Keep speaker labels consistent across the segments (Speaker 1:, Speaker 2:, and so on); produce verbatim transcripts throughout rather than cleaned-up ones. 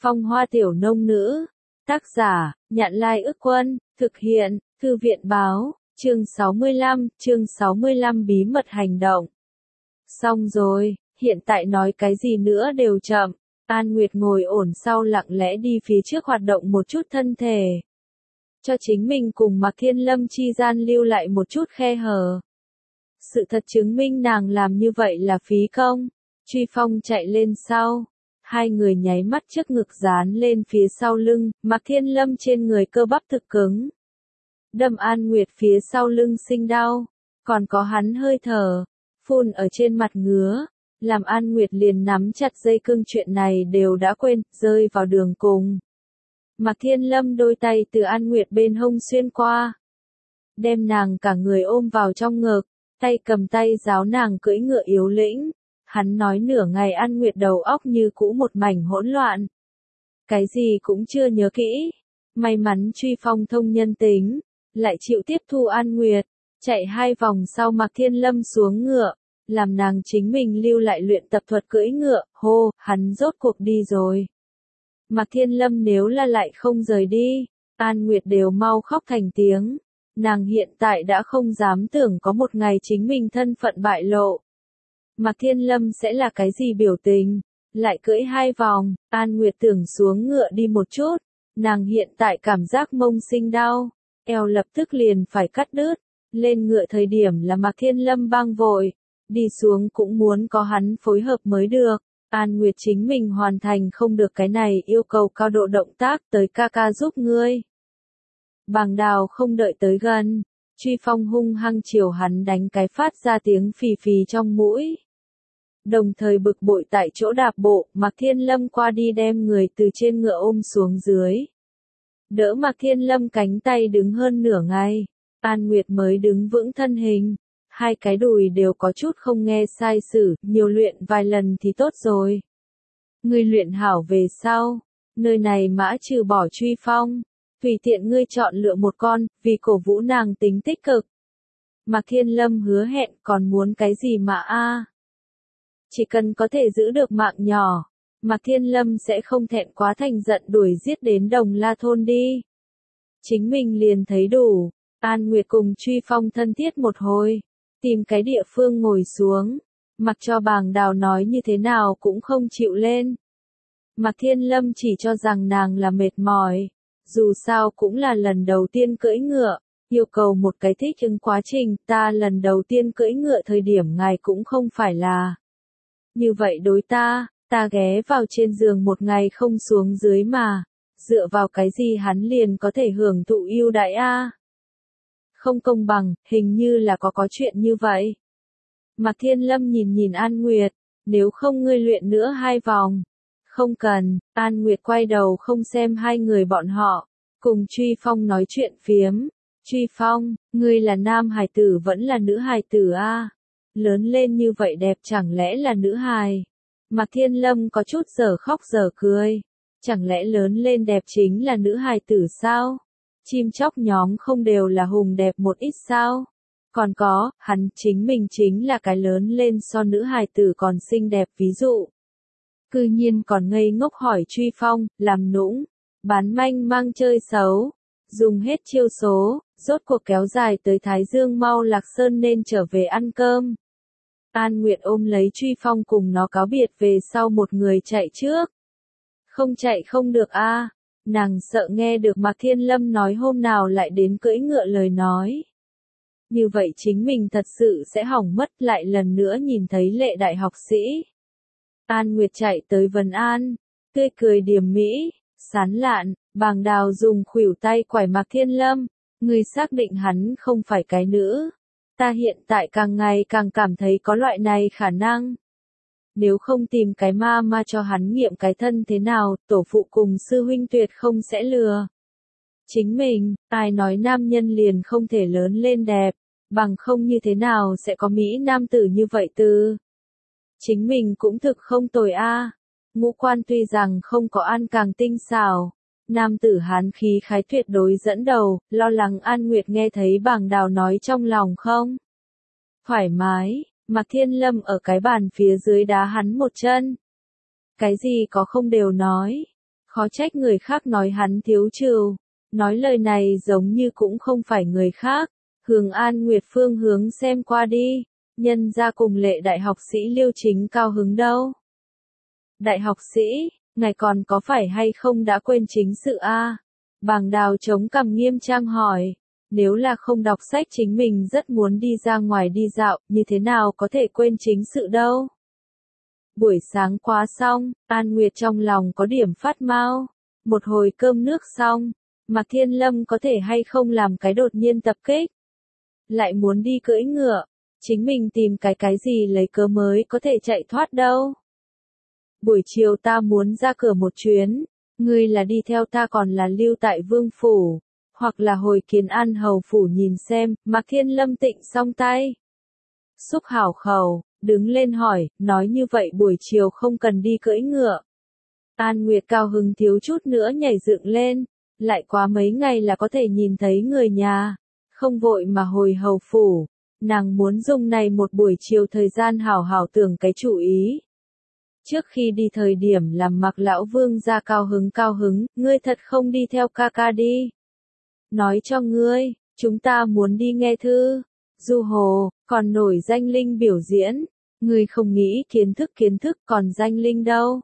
Speaker 1: Phong Hoa Tiểu Nông Nữ. Tác giả, Nhạn Lai Ức Quân, thực hiện, Thư viện Báo, chương sáu mươi lăm, chương sáu mươi lăm bí mật hành động. Xong rồi, hiện tại nói cái gì nữa đều chậm. An Nguyệt ngồi ổn sau lặng lẽ đi phía trước hoạt động một chút thân thể. Cho chính mình cùng Mạc Thiên Lâm chi gian lưu lại một chút khe hở. Sự thật chứng minh nàng làm như vậy là phí công. Truy Phong chạy lên sau. Hai người nháy mắt trước ngực dán lên phía sau lưng, Mạc Thiên Lâm trên người cơ bắp thực cứng. Đâm An Nguyệt phía sau lưng sinh đau. Còn có hắn hơi thở. Phun ở trên mặt ngứa. Làm An Nguyệt liền nắm chặt dây cương, chuyện này đều đã quên, rơi vào đường cùng. Mạc Thiên Lâm đôi tay từ An Nguyệt bên hông xuyên qua. Đem nàng cả người ôm vào trong ngực, tay cầm tay giáo nàng cưỡi ngựa yếu lĩnh. Hắn nói nửa ngày An Nguyệt đầu óc như cũ một mảnh hỗn loạn. Cái gì cũng chưa nhớ kỹ. May mắn Truy Phong thông nhân tính, lại chịu tiếp thu An Nguyệt. Chạy hai vòng sau Mạc Thiên Lâm xuống ngựa. Làm nàng chính mình lưu lại luyện tập thuật cưỡi ngựa, hô, hắn rốt cuộc đi rồi. Mạc Thiên Lâm nếu là lại không rời đi, An Nguyệt đều mau khóc thành tiếng. Nàng hiện tại đã không dám tưởng có một ngày chính mình thân phận bại lộ. Mạc Thiên Lâm sẽ là cái gì biểu tình? Lại cưỡi hai vòng, An Nguyệt tưởng xuống ngựa đi một chút. Nàng hiện tại cảm giác mông sinh đau, eo lập tức liền phải cắt đứt. Lên ngựa thời điểm là Mạc Thiên Lâm băng vội. Đi xuống cũng muốn có hắn phối hợp mới được. An Nguyệt chính mình hoàn thành không được cái này, yêu cầu cao độ động tác, tới ca ca giúp ngươi. Bàng Đào không đợi tới gần. Truy Phong hung hăng chiều hắn đánh cái phát ra tiếng phì phì trong mũi. Đồng thời bực bội tại chỗ đạp bộ, Mạc Thiên Lâm qua đi đem người từ trên ngựa ôm xuống dưới. Đỡ Mạc Thiên Lâm cánh tay đứng hơn nửa ngày. An Nguyệt mới đứng vững thân hình. Hai cái đùi đều có chút không nghe sai sử, nhiều luyện vài lần thì tốt rồi. Ngươi luyện hảo về sau, nơi này mã trừ bỏ Truy Phong, tùy tiện ngươi chọn lựa một con, vì cổ vũ nàng tính tích cực. Mạc Thiên Lâm hứa hẹn, còn muốn cái gì mà a? Chỉ cần có thể giữ được mạng nhỏ, Mạc Thiên Lâm sẽ không thẹn quá thành giận đuổi giết đến Đồng La thôn đi. Chính mình liền thấy đủ. An Nguyệt cùng Truy Phong thân thiết một hồi. Tìm cái địa phương ngồi xuống, mặc cho Bàng Đào nói như thế nào cũng không chịu lên. Mạc Thiên Lâm chỉ cho rằng nàng là mệt mỏi, dù sao cũng là lần đầu tiên cưỡi ngựa, yêu cầu một cái thích ứng quá trình, ta lần đầu tiên cưỡi ngựa thời điểm ngài cũng không phải là như vậy đối ta, ta ghé vào trên giường một ngày không xuống dưới mà, dựa vào cái gì hắn liền có thể hưởng thụ ưu đãi a? Không công bằng, hình như là có có chuyện như vậy. Mạc Thiên Lâm nhìn nhìn An Nguyệt, nếu không ngươi luyện nữa hai vòng. Không cần, An Nguyệt quay đầu không xem hai người bọn họ, cùng Truy Phong nói chuyện phiếm. Truy Phong, ngươi là nam hài tử vẫn là nữ hài tử a? Lớn lên như vậy đẹp chẳng lẽ là nữ hài? Mạc Thiên Lâm có chút giờ khóc giờ cười. Chẳng lẽ lớn lên đẹp chính là nữ hài tử sao? Chim chóc nhóm không đều là hùng đẹp một ít sao? Còn có, hắn chính mình chính là cái lớn lên so nữ hài tử còn xinh đẹp ví dụ. Cư nhiên còn ngây ngốc hỏi Truy Phong, làm nũng, bán manh mang chơi xấu, dùng hết chiêu số, rốt cuộc kéo dài tới Thái Dương mau Lạc Sơn nên trở về ăn cơm. An Nguyệt ôm lấy Truy Phong cùng nó cáo biệt về sau một người chạy trước. Không chạy không được a. Nàng sợ nghe được Mạc Thiên Lâm nói hôm nào lại đến cưỡi ngựa lời nói. Như vậy chính mình thật sự sẽ hỏng mất, lại lần nữa nhìn thấy lệ đại học sĩ. An Nguyệt chạy tới Vân An, tươi cười điềm mỹ, sán lạn, Bàng Đào dùng khuỷu tay quải Mạc Thiên Lâm, người xác định hắn không phải cái nữ. Ta hiện tại càng ngày càng cảm thấy có loại này khả năng. Nếu không tìm cái ma ma cho hắn nghiệm cái thân thế nào, tổ phụ cùng sư huynh tuyệt không sẽ lừa chính mình. Ai nói nam nhân liền không thể lớn lên đẹp, bằng không như thế nào sẽ có mỹ nam tử như vậy từ. Chính mình cũng thực không tồi a. Ngũ quan tuy rằng không có An càng tinh xảo, nam tử hán khí khái tuyệt đối dẫn đầu. Lo lắng An Nguyệt nghe thấy Bàng Đào nói trong lòng không thoải mái. Mạc Thiên Lâm ở cái bàn phía dưới đá hắn một chân. Cái gì có không đều nói. Khó trách người khác nói hắn thiếu trừu. Nói lời này giống như cũng không phải người khác. Hướng An Nguyệt phương hướng xem qua đi. Nhân ra cùng lệ đại học sĩ Liêu Chính cao hứng đâu. Đại học sĩ, ngài còn có phải hay không đã quên chính sự a? Bàng Đào chống cằm nghiêm trang hỏi. Nếu là không đọc sách chính mình rất muốn đi ra ngoài đi dạo, như thế nào có thể quên chính sự đâu. Buổi sáng quá xong, An Nguyệt trong lòng có điểm phát mau. Một hồi cơm nước xong, Mạc Thiên Lâm có thể hay không làm cái đột nhiên tập kích. Lại muốn đi cưỡi ngựa, chính mình tìm cái cái gì lấy cớ mới có thể chạy thoát đâu. Buổi chiều ta muốn ra cửa một chuyến, ngươi là đi theo ta còn là lưu tại vương phủ, hoặc là hồi Kiến An hầu phủ nhìn xem. Mạc Thiên Lâm tịnh xong tay. Xúc hảo khẩu, đứng lên hỏi, nói như vậy buổi chiều không cần đi cưỡi ngựa. An Nguyệt cao hứng thiếu chút nữa nhảy dựng lên, lại quá mấy ngày là có thể nhìn thấy người nhà, không vội mà hồi hầu phủ, nàng muốn dùng này một buổi chiều thời gian hảo hảo tưởng cái chủ ý. Trước khi đi thời điểm làm Mạc lão vương ra cao hứng cao hứng, ngươi thật không đi theo ca ca đi. Nói cho ngươi, chúng ta muốn đi nghe thư, du hồ, còn nổi danh linh biểu diễn, ngươi không nghĩ kiến thức kiến thức còn danh linh đâu.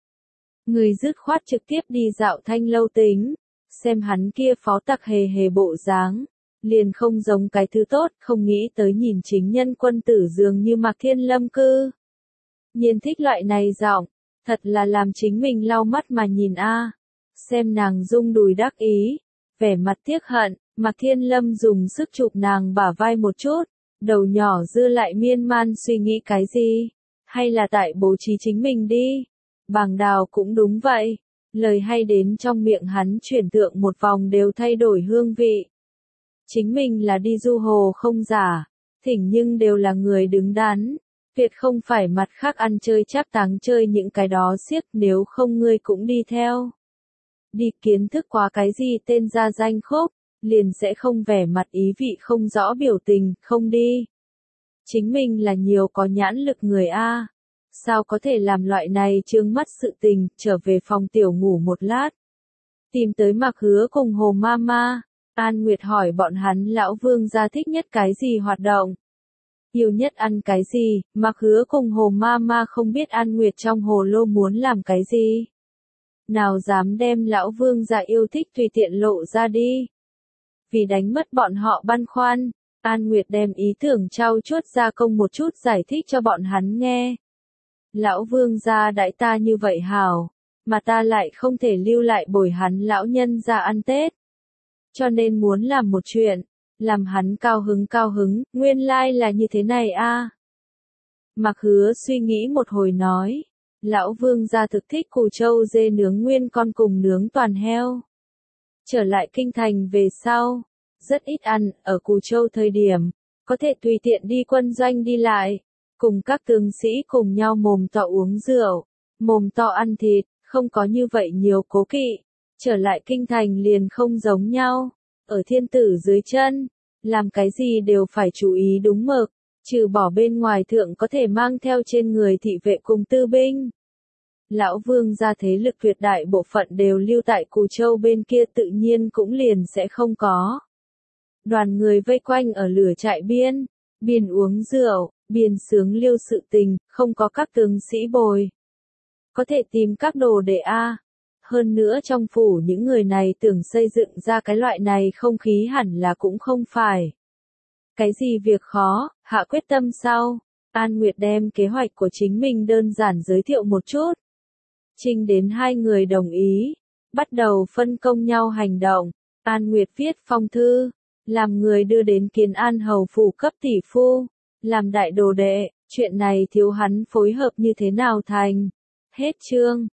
Speaker 1: Ngươi dứt khoát trực tiếp đi dạo Thanh Lâu tính, xem hắn kia phó tặc hề hề bộ dáng, liền không giống cái thứ tốt, không nghĩ tới nhìn chính nhân quân tử dường như Mạc Thiên Lâm cư. Nhiên thích loại này giọng, thật là làm chính mình lau mắt mà nhìn a. Xem nàng rung đùi đắc ý, vẻ mặt tiếc hận, Mạc Thiên Lâm dùng sức chụp nàng bả vai một chút, đầu nhỏ dư lại miên man suy nghĩ cái gì, hay là tại bố trí chính mình đi. Bàng Đào cũng đúng vậy, lời hay đến trong miệng hắn chuyển tượng một vòng đều thay đổi hương vị. Chính mình là đi du hồ không giả, thỉnh nhưng đều là người đứng đắn, tuyệt không phải mặt khác ăn chơi cháp táng chơi những cái đó xiếc, nếu không ngươi cũng đi theo. Đi kiến thức quá cái gì tên ra danh khúc, liền sẽ không vẻ mặt ý vị không rõ biểu tình, không đi. Chính mình là nhiều có nhãn lực người a, sao có thể làm loại này trương mắt sự tình, trở về phòng tiểu ngủ một lát. Tìm tới Mạc Hứa cùng Hồ Mama, An Nguyệt hỏi bọn hắn lão vương gia thích nhất cái gì hoạt động. Yêu nhất ăn cái gì, Mạc Hứa cùng Hồ Mama không biết An Nguyệt trong hồ lô muốn làm cái gì. Nào dám đem lão vương gia yêu thích tùy tiện lộ ra đi. Vì đánh mất bọn họ băn khoăn, An Nguyệt đem ý tưởng trau chuốt ra công một chút giải thích cho bọn hắn nghe. Lão vương gia đãi ta như vậy hảo, mà ta lại không thể lưu lại bồi hắn lão nhân ra ăn Tết. Cho nên muốn làm một chuyện, làm hắn cao hứng cao hứng, nguyên lai là như thế này a. Mạc Hứa suy nghĩ một hồi nói, lão vương gia thực thích Cù Châu dê nướng nguyên con cùng nướng toàn heo. Trở lại kinh thành về sau, rất ít ăn, ở Cù Châu thời điểm, có thể tùy tiện đi quân doanh đi lại, cùng các tướng sĩ cùng nhau mồm to uống rượu, mồm to ăn thịt, không có như vậy nhiều cố kỵ. Trở lại kinh thành liền không giống nhau, ở thiên tử dưới chân, làm cái gì đều phải chú ý đúng mực, trừ bỏ bên ngoài thượng có thể mang theo trên người thị vệ cùng tư binh. Lão vương gia thế lực tuyệt đại bộ phận đều lưu tại Cù Châu bên kia tự nhiên cũng liền sẽ không có. Đoàn người vây quanh ở lửa trại biên, biên uống rượu, biên sướng liêu sự tình, không có các tướng sĩ bồi. Có thể tìm các đồ để a. Hơn nữa trong phủ những người này tưởng xây dựng ra cái loại này không khí hẳn là cũng không phải. Cái gì việc khó, hạ quyết tâm sau. An Nguyệt đem kế hoạch của chính mình đơn giản giới thiệu một chút. Trình đến hai người đồng ý, bắt đầu phân công nhau hành động. An Nguyệt viết phong thư, làm người đưa đến Kiến An hầu phủ cấp tỷ phu, làm đại đồ đệ, chuyện này thiếu hắn phối hợp như thế nào thành. Hết chương.